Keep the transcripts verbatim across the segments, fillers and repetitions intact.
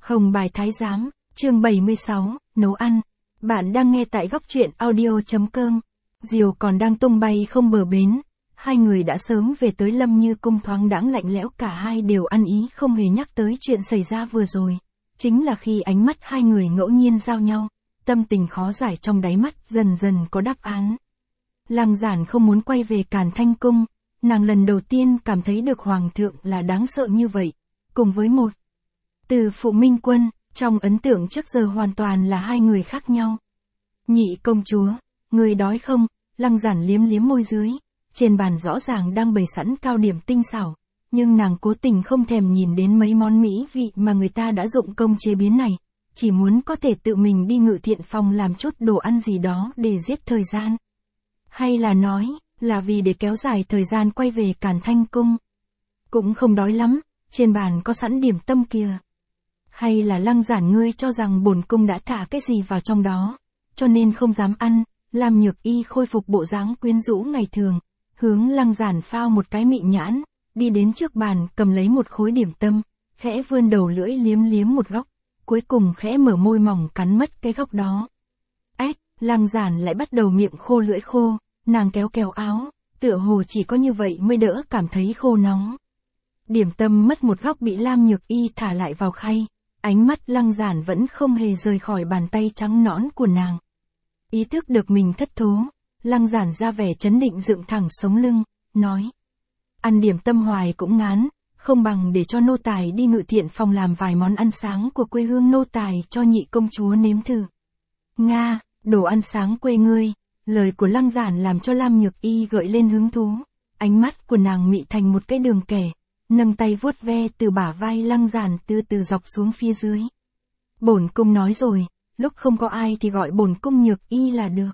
Hồng bài thái giám, chương bảy mươi sáu, nấu ăn. Bạn đang nghe tại góc truyện audio.com. Diều còn đang tung bay không bờ bến. Hai người đã sớm về tới Lâm Như Cung thoáng đãng lạnh lẽo, cả hai đều ăn ý không hề nhắc tới chuyện xảy ra vừa rồi. Chính là khi ánh mắt hai người ngẫu nhiên giao nhau, tâm tình khó giải trong đáy mắt dần dần có đáp án. Lăng Giản không muốn quay về Càn Thanh Cung, nàng lần đầu tiên cảm thấy được Hoàng thượng là đáng sợ như vậy, cùng với một Từ Phụ Minh Quân, trong ấn tượng trước giờ hoàn toàn là hai người khác nhau. Nhị công chúa, người đói không? Lăng Giản liếm liếm môi dưới, trên bàn rõ ràng đang bày sẵn cao điểm tinh xảo, nhưng nàng cố tình không thèm nhìn đến mấy món mỹ vị mà người ta đã dụng công chế biến này, chỉ muốn có thể tự mình đi Ngự Thiện Phòng làm chút đồ ăn gì đó để giết thời gian. Hay là nói, là vì để kéo dài thời gian quay về Càn Thanh Cung. Cũng không đói lắm, trên bàn có sẵn điểm tâm kìa. Hay là Lăng Giản ngươi cho rằng bổn cung đã thả cái gì vào trong đó, cho nên không dám ăn. Lam Nhược Y khôi phục bộ dáng quyến rũ ngày thường, hướng Lăng Giản phao một cái mị nhãn, đi đến trước bàn cầm lấy một khối điểm tâm, khẽ vươn đầu lưỡi liếm liếm một góc, cuối cùng khẽ mở môi mỏng cắn mất cái góc đó. Ếch, Lăng Giản lại bắt đầu miệng khô lưỡi khô, nàng kéo kéo áo, tựa hồ chỉ có như vậy mới đỡ cảm thấy khô nóng. Điểm tâm mất một góc bị Lam Nhược Y thả lại vào khay, ánh mắt Lăng Giản vẫn không hề rời khỏi bàn tay trắng nõn của nàng. Ý thức được mình thất thố, Lăng Giản ra vẻ chấn định dựng thẳng sống lưng, nói. Ăn điểm tâm hoài cũng ngán, không bằng để cho nô tài đi Ngự Thiện Phòng làm vài món ăn sáng của quê hương nô tài cho nhị công chúa nếm thử. Nga, đồ ăn sáng quê ngươi, lời của Lăng Giản làm cho Lam Nhược Y gợi lên hứng thú, ánh mắt của nàng mị thành một cái đường kẻ, nâng tay vuốt ve từ bả vai Lăng Giản từ từ dọc xuống phía dưới. Bổn cung nói rồi, lúc không có ai thì gọi bổn cung Nhược Y là được.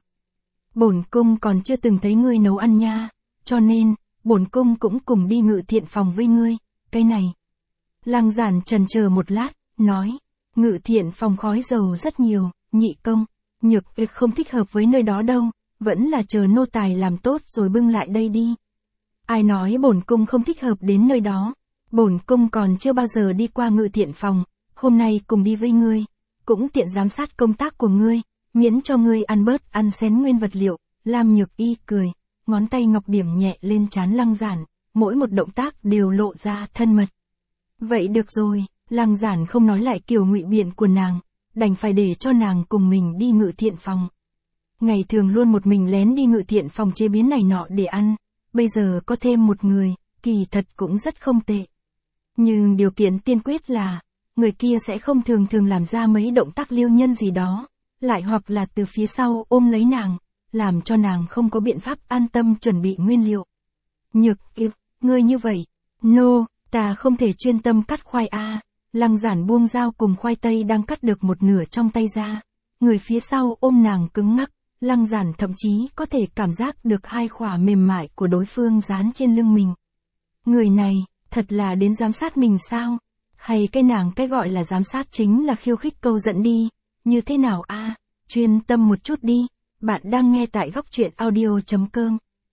Bổn cung còn chưa từng thấy ngươi nấu ăn nha, cho nên, bổn cung cũng cùng đi Ngự Thiện Phòng với ngươi, cái này. Lăng Giản chần chờ một lát, nói, Ngự Thiện Phòng khói dầu rất nhiều, nhị công, Nhược Y không thích hợp với nơi đó đâu, vẫn là chờ nô tài làm tốt rồi bưng lại đây đi. Ai nói bổn cung không thích hợp đến nơi đó, bổn cung còn chưa bao giờ đi qua Ngự Thiện Phòng, hôm nay cùng đi với ngươi, cũng tiện giám sát công tác của ngươi, miễn cho ngươi ăn bớt ăn xén nguyên vật liệu. Lam Nhược Y cười, ngón tay ngọc điểm nhẹ lên trán Lăng Giản, mỗi một động tác đều lộ ra thân mật. Vậy được rồi, Lăng Giản không nói lại kiểu ngụy biện của nàng, đành phải để cho nàng cùng mình đi Ngự Thiện Phòng. Ngày thường luôn một mình lén đi Ngự Thiện Phòng chế biến này nọ để ăn, bây giờ có thêm một người, kỳ thật cũng rất không tệ. Nhưng điều kiện tiên quyết là, người kia sẽ không thường thường làm ra mấy động tác liêu nhân gì đó, lại hoặc là từ phía sau ôm lấy nàng, làm cho nàng không có biện pháp an tâm chuẩn bị nguyên liệu. Nhược Y, ngươi như vậy, nô, no, ta không thể chuyên tâm cắt khoai a. Lăng Giản buông dao cùng khoai tây đang cắt được một nửa trong tay ra, người phía sau ôm nàng cứng ngắc, Lăng Giản thậm chí có thể cảm giác được hai khỏa mềm mại của đối phương dán trên lưng mình. Người này, thật là đến giám sát mình sao? Hay cái nàng cái gọi là giám sát chính là khiêu khích câu dẫn đi, như thế nào a? À? Chuyên tâm một chút đi, bạn đang nghe tại góc truyện audio.com.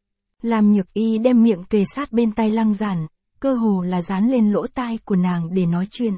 Lam Nhược Y đem miệng kề sát bên tai Lăng Giản, cơ hồ là dán lên lỗ tai của nàng để nói chuyện.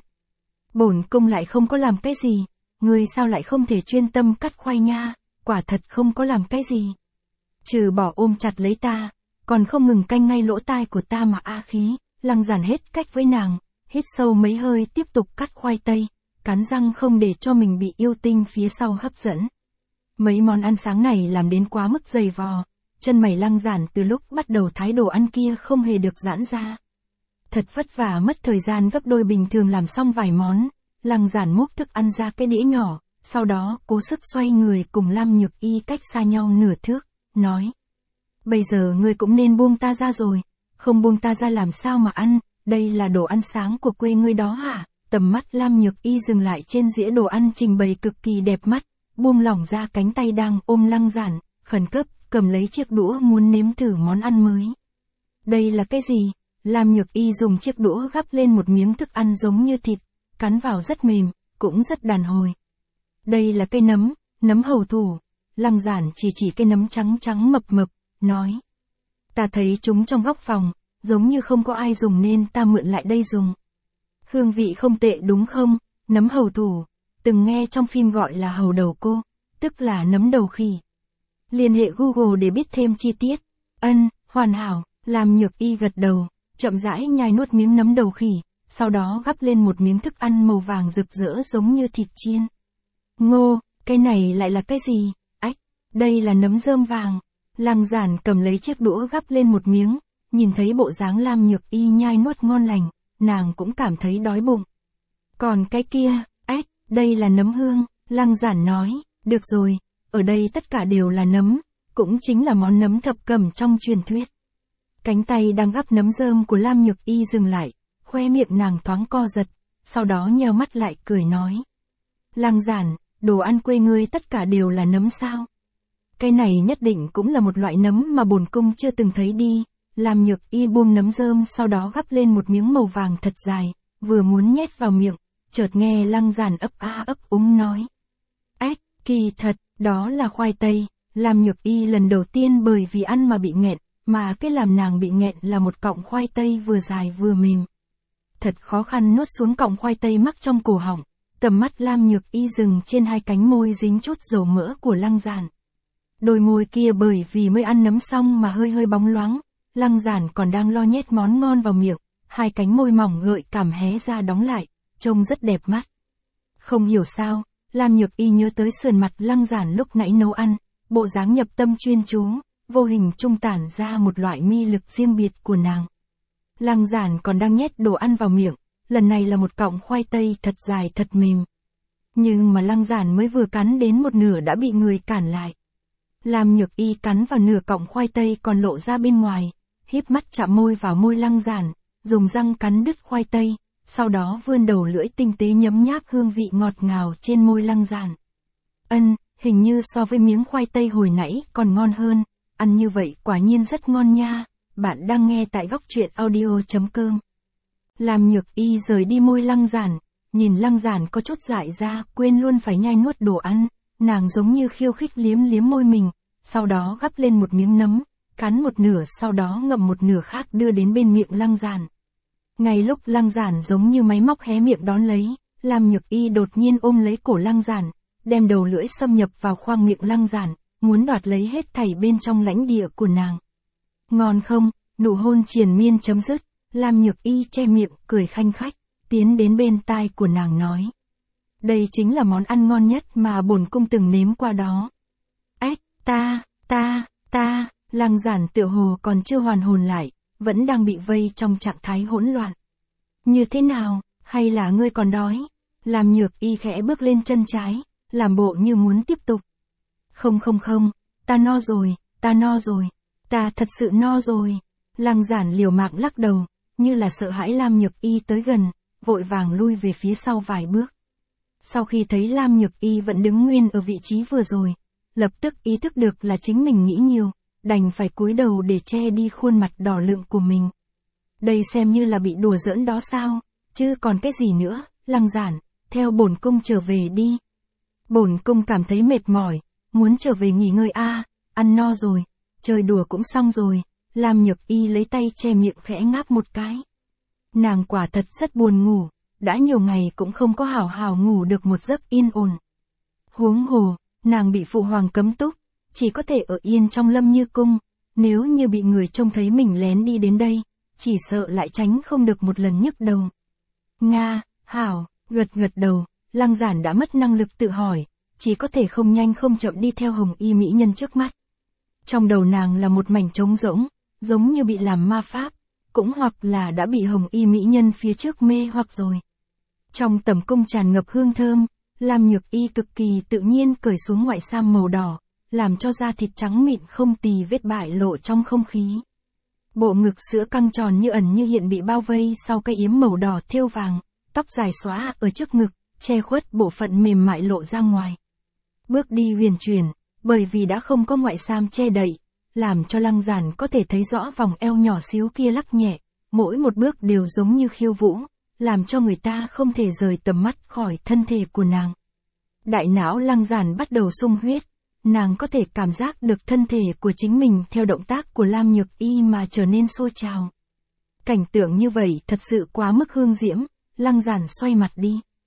Bổn cung lại không có làm cái gì, ngươi sao lại không thể chuyên tâm cắt khoai nha, quả thật không có làm cái gì. Trừ bỏ ôm chặt lấy ta, còn không ngừng canh ngay lỗ tai của ta mà a khí. Lăng Giản hết cách với nàng, hít sâu mấy hơi tiếp tục cắt khoai tây, cắn răng không để cho mình bị yêu tinh phía sau hấp dẫn. Mấy món ăn sáng này làm đến quá mức dày vò, chân mày Lăng Giản từ lúc bắt đầu thái đồ ăn kia không hề được giãn ra. Thật vất vả mất thời gian gấp đôi bình thường làm xong vài món, Lăng Giản múc thức ăn ra cái đĩa nhỏ, sau đó cố sức xoay người cùng Lam Nhược Y cách xa nhau nửa thước, nói. Bây giờ ngươi cũng nên buông ta ra rồi, không buông ta ra làm sao mà ăn, đây là đồ ăn sáng của quê ngươi đó hả? Tầm mắt Lam Nhược Y dừng lại trên dĩa đồ ăn trình bày cực kỳ đẹp mắt, buông lỏng ra cánh tay đang ôm Lăng Giản, khẩn cấp, cầm lấy chiếc đũa muốn nếm thử món ăn mới. Đây là cái gì? Lam Nhược Y dùng chiếc đũa gắp lên một miếng thức ăn giống như thịt, cắn vào rất mềm, cũng rất đàn hồi. Đây là cây nấm, nấm hầu thủ. Lăng Giản chỉ chỉ cây nấm trắng trắng mập mập, nói. Ta thấy chúng trong góc phòng, giống như không có ai dùng nên ta mượn lại đây dùng. Hương vị không tệ đúng không? Nấm hầu thủ, từng nghe trong phim gọi là hầu đầu cô, tức là nấm đầu khỉ. Liên hệ Google để biết thêm chi tiết. Ân, hoàn hảo, Lam Nhược Y gật đầu, chậm rãi nhai nuốt miếng nấm đầu khỉ, sau đó gắp lên một miếng thức ăn màu vàng rực rỡ giống như thịt chiên. Ngô, cái này lại là cái gì? Ách, đây là nấm rơm vàng. Lăng Giản cầm lấy chiếc đũa gắp lên một miếng, nhìn thấy bộ dáng Lam Nhược Y nhai nuốt ngon lành, nàng cũng cảm thấy đói bụng. Còn cái kia, ách, đây là nấm hương, Lăng Giản nói, được rồi, ở đây tất cả đều là nấm, cũng chính là món nấm thập cẩm trong truyền thuyết. Cánh tay đang gắp nấm rơm của Lam Nhược Y dừng lại, khoe miệng nàng thoáng co giật, sau đó nheo mắt lại cười nói. Lăng Giản, đồ ăn quê ngươi tất cả đều là nấm sao? Cái này nhất định cũng là một loại nấm mà bổn cung chưa từng thấy đi. Lam Nhược Y buông nấm rơm sau đó gắp lên một miếng màu vàng thật dài, vừa muốn nhét vào miệng, chợt nghe Lăng Giản ấp a ấp úng nói. Ách, kỳ thật, đó là khoai tây. Lam Nhược Y lần đầu tiên bởi vì ăn mà bị nghẹn, mà cái làm nàng bị nghẹn là một cọng khoai tây vừa dài vừa mềm. Thật khó khăn nuốt xuống cọng khoai tây mắc trong cổ họng, tầm mắt Lam Nhược Y dừng trên hai cánh môi dính chút dầu mỡ của Lăng Giản. Đôi môi kia bởi vì mới ăn nấm xong mà hơi hơi bóng loáng, Lăng Giản còn đang lo nhét món ngon vào miệng, hai cánh môi mỏng gợi cảm hé ra đóng lại, trông rất đẹp mắt. Không hiểu sao, Lam Nhược Y nhớ tới sườn mặt Lăng Giản lúc nãy nấu ăn, bộ dáng nhập tâm chuyên chú, vô hình trung tản ra một loại mi lực riêng biệt của nàng. Lăng Giản còn đang nhét đồ ăn vào miệng, lần này là một cọng khoai tây thật dài thật mềm. Nhưng mà Lăng Giản mới vừa cắn đến một nửa đã bị người cản lại. Lam Nhược Y cắn vào nửa cọng khoai tây còn lộ ra bên ngoài, híp mắt chạm môi vào môi Lăng Giản, dùng răng cắn đứt khoai tây, sau đó vươn đầu lưỡi tinh tế nhấm nháp hương vị ngọt ngào trên môi Lăng Giản. Ân, hình như so với miếng khoai tây hồi nãy còn ngon hơn, ăn như vậy quả nhiên rất ngon nha. Bạn đang nghe tại góc truyện audio chấm com. Lam Nhược Y rời đi môi Lăng Giản, nhìn Lăng Giản có chút dại ra, quên luôn phải nhai nuốt đồ ăn, nàng giống như khiêu khích liếm liếm môi mình, sau đó gắp lên một miếng nấm, cắn một nửa sau đó ngậm một nửa khác đưa đến bên miệng Lăng Giản. Ngay lúc Lăng Giản giống như máy móc hé miệng đón lấy, Lam Nhược Y đột nhiên ôm lấy cổ Lăng Giản, đem đầu lưỡi xâm nhập vào khoang miệng Lăng Giản, muốn đoạt lấy hết thảy bên trong lãnh địa của nàng. Ngon không? Nụ hôn triền miên chấm dứt, Lam Nhược Y che miệng, cười khanh khách, tiến đến bên tai của nàng nói. Đây chính là món ăn ngon nhất mà bổn cung từng nếm qua đó. Ếch, ta, ta, ta, Lăng Giản tựa hồ còn chưa hoàn hồn lại, vẫn đang bị vây trong trạng thái hỗn loạn. Như thế nào, hay là ngươi còn đói? Lam Nhược Y khẽ bước lên chân trái, làm bộ như muốn tiếp tục. Không không không, ta no rồi, ta no rồi, ta thật sự no rồi. Lăng Giản liều mạng lắc đầu, như là sợ hãi Lam Nhược Y tới gần, vội vàng lui về phía sau vài bước. Sau khi thấy Lam Nhược Y vẫn đứng nguyên ở vị trí vừa rồi, lập tức ý thức được là chính mình nghĩ nhiều, đành phải cúi đầu để che đi khuôn mặt đỏ lựng của mình. Đây xem như là bị đùa giỡn đó sao, chứ còn cái gì nữa. Lăng Giản, theo bổn cung trở về đi. Bổn cung cảm thấy mệt mỏi, muốn trở về nghỉ ngơi a, à, ăn no rồi, chơi đùa cũng xong rồi. Lam Nhược Y lấy tay che miệng khẽ ngáp một cái. Nàng quả thật rất buồn ngủ, đã nhiều ngày cũng không có hảo hảo ngủ được một giấc yên ổn. Huống hồ, nàng bị phụ hoàng cấm túc, chỉ có thể ở yên trong Lâm Như cung, nếu như bị người trông thấy mình lén đi đến đây, chỉ sợ lại tránh không được một lần nhức đầu. Nga, hảo, gật gật đầu, Lăng Giản đã mất năng lực tự hỏi, chỉ có thể không nhanh không chậm đi theo Hồng Y mỹ nhân trước mắt. Trong đầu nàng là một mảnh trống rỗng, giống như bị làm ma pháp, cũng hoặc là đã bị Hồng Y mỹ nhân phía trước mê hoặc rồi. Trong tầm cung tràn ngập hương thơm, Lam Nhược Y cực kỳ tự nhiên cởi xuống ngoại sam màu đỏ, làm cho da thịt trắng mịn không tì vết bại lộ trong không khí. Bộ ngực sữa căng tròn như ẩn như hiện bị bao vây sau cái yếm màu đỏ thêu vàng, tóc dài xóa ở trước ngực, che khuất bộ phận mềm mại lộ ra ngoài. Bước đi huyền chuyển, bởi vì đã không có ngoại sam che đậy, làm cho Lăng Giản có thể thấy rõ vòng eo nhỏ xíu kia lắc nhẹ, mỗi một bước đều giống như khiêu vũ, làm cho người ta không thể rời tầm mắt khỏi thân thể của nàng. Đại não Lăng Giản bắt đầu sung huyết, nàng có thể cảm giác được thân thể của chính mình theo động tác của Lam Nhược Y mà trở nên sôi trào. Cảnh tượng như vậy thật sự quá mức hương diễm, Lăng Giản xoay mặt đi.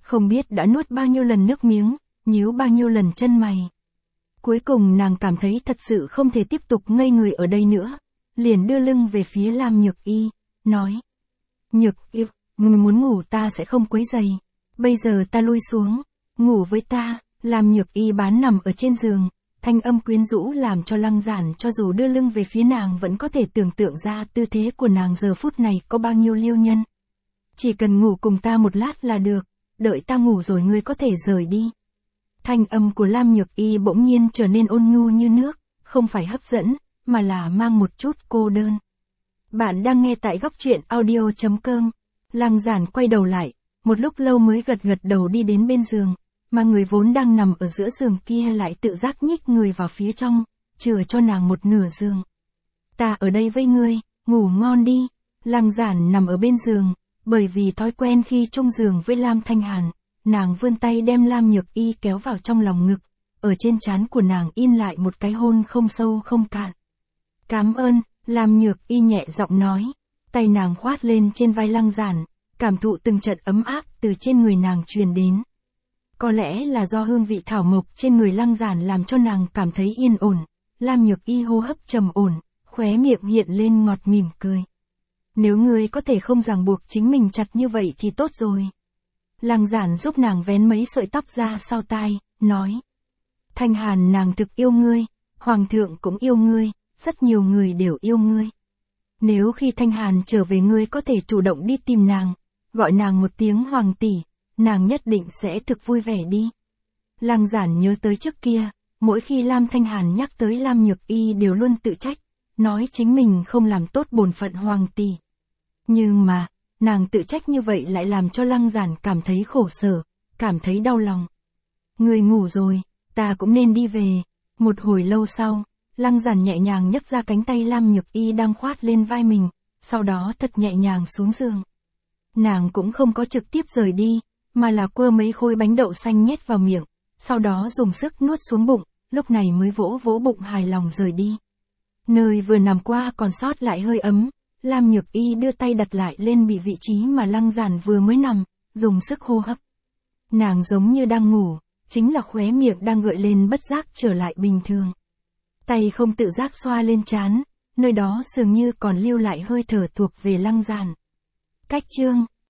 Không biết đã nuốt bao nhiêu lần nước miếng, nhíu bao nhiêu lần chân mày. Cuối cùng nàng cảm thấy thật sự không thể tiếp tục ngây người ở đây nữa, liền đưa lưng về phía Lam Nhược Y, nói. Nhược Y, người muốn ngủ ta sẽ không quấy rầy. Bây giờ ta lui xuống, ngủ với ta. Lam Nhược Y bán nằm ở trên giường, thanh âm quyến rũ làm cho Lăng Giản cho dù đưa lưng về phía nàng vẫn có thể tưởng tượng ra tư thế của nàng giờ phút này có bao nhiêu liêu nhân. Chỉ cần ngủ cùng ta một lát là được, đợi ta ngủ rồi ngươi có thể rời đi. Thanh âm của Lam Nhược Y bỗng nhiên trở nên ôn nhu như nước, không phải hấp dẫn, mà là mang một chút cô đơn. Bạn đang nghe tại góc truyện audio chấm com. Lăng Giản quay đầu lại, một lúc lâu mới gật gật đầu đi đến bên giường, mà người vốn đang nằm ở giữa giường kia lại tự giác nhích người vào phía trong, chừa cho nàng một nửa giường. Ta ở đây với ngươi, ngủ ngon đi. Lăng Giản nằm ở bên giường, bởi vì thói quen khi chung giường với Lam Thanh Hàn, nàng vươn tay đem Lam Nhược Y kéo vào trong lòng ngực, ở trên trán của nàng in lại một cái hôn không sâu không cạn. Cảm ơn, Lam Nhược Y nhẹ giọng nói, tay nàng khoát lên trên vai Lăng Giản, cảm thụ từng trận ấm áp từ trên người nàng truyền đến. Có lẽ là do hương vị thảo mộc trên người Lăng Giản làm cho nàng cảm thấy yên ổn, Lam Nhược Y hô hấp trầm ổn, khóe miệng hiện lên ngọt mỉm cười. Nếu ngươi có thể không ràng buộc chính mình chặt như vậy thì tốt rồi. Lăng Giản giúp nàng vén mấy sợi tóc ra sau tai, nói. Thanh Hàn nàng thực yêu ngươi, Hoàng thượng cũng yêu ngươi, rất nhiều người đều yêu ngươi. Nếu khi Thanh Hàn trở về ngươi có thể chủ động đi tìm nàng, gọi nàng một tiếng Hoàng tỷ, nàng nhất định sẽ thực vui vẻ đi. Lăng Giản nhớ tới trước kia, mỗi khi Lam Thanh Hàn nhắc tới Lam Nhược Y đều luôn tự trách, nói chính mình không làm tốt bổn phận Hoàng tỷ. Nhưng mà, nàng tự trách như vậy lại làm cho Lăng Giản cảm thấy khổ sở, cảm thấy đau lòng. Người ngủ rồi, ta cũng nên đi về. Một hồi lâu sau, Lăng Giản nhẹ nhàng nhấc ra cánh tay Lam Nhược Y đang khoát lên vai mình, sau đó thật nhẹ nhàng xuống giường. Nàng cũng không có trực tiếp rời đi, mà là quơ mấy khối bánh đậu xanh nhét vào miệng, sau đó dùng sức nuốt xuống bụng, lúc này mới vỗ vỗ bụng hài lòng rời đi. Nơi vừa nằm qua còn sót lại hơi ấm, Lam Nhược Y đưa tay đặt lại lên bị vị trí mà Lăng Giản vừa mới nằm, dùng sức hô hấp. Nàng giống như đang ngủ, chính là khóe miệng đang gợi lên bất giác trở lại bình thường. Tay không tự giác xoa lên trán, nơi đó dường như còn lưu lại hơi thở thuộc về Lăng Giản. Cách chương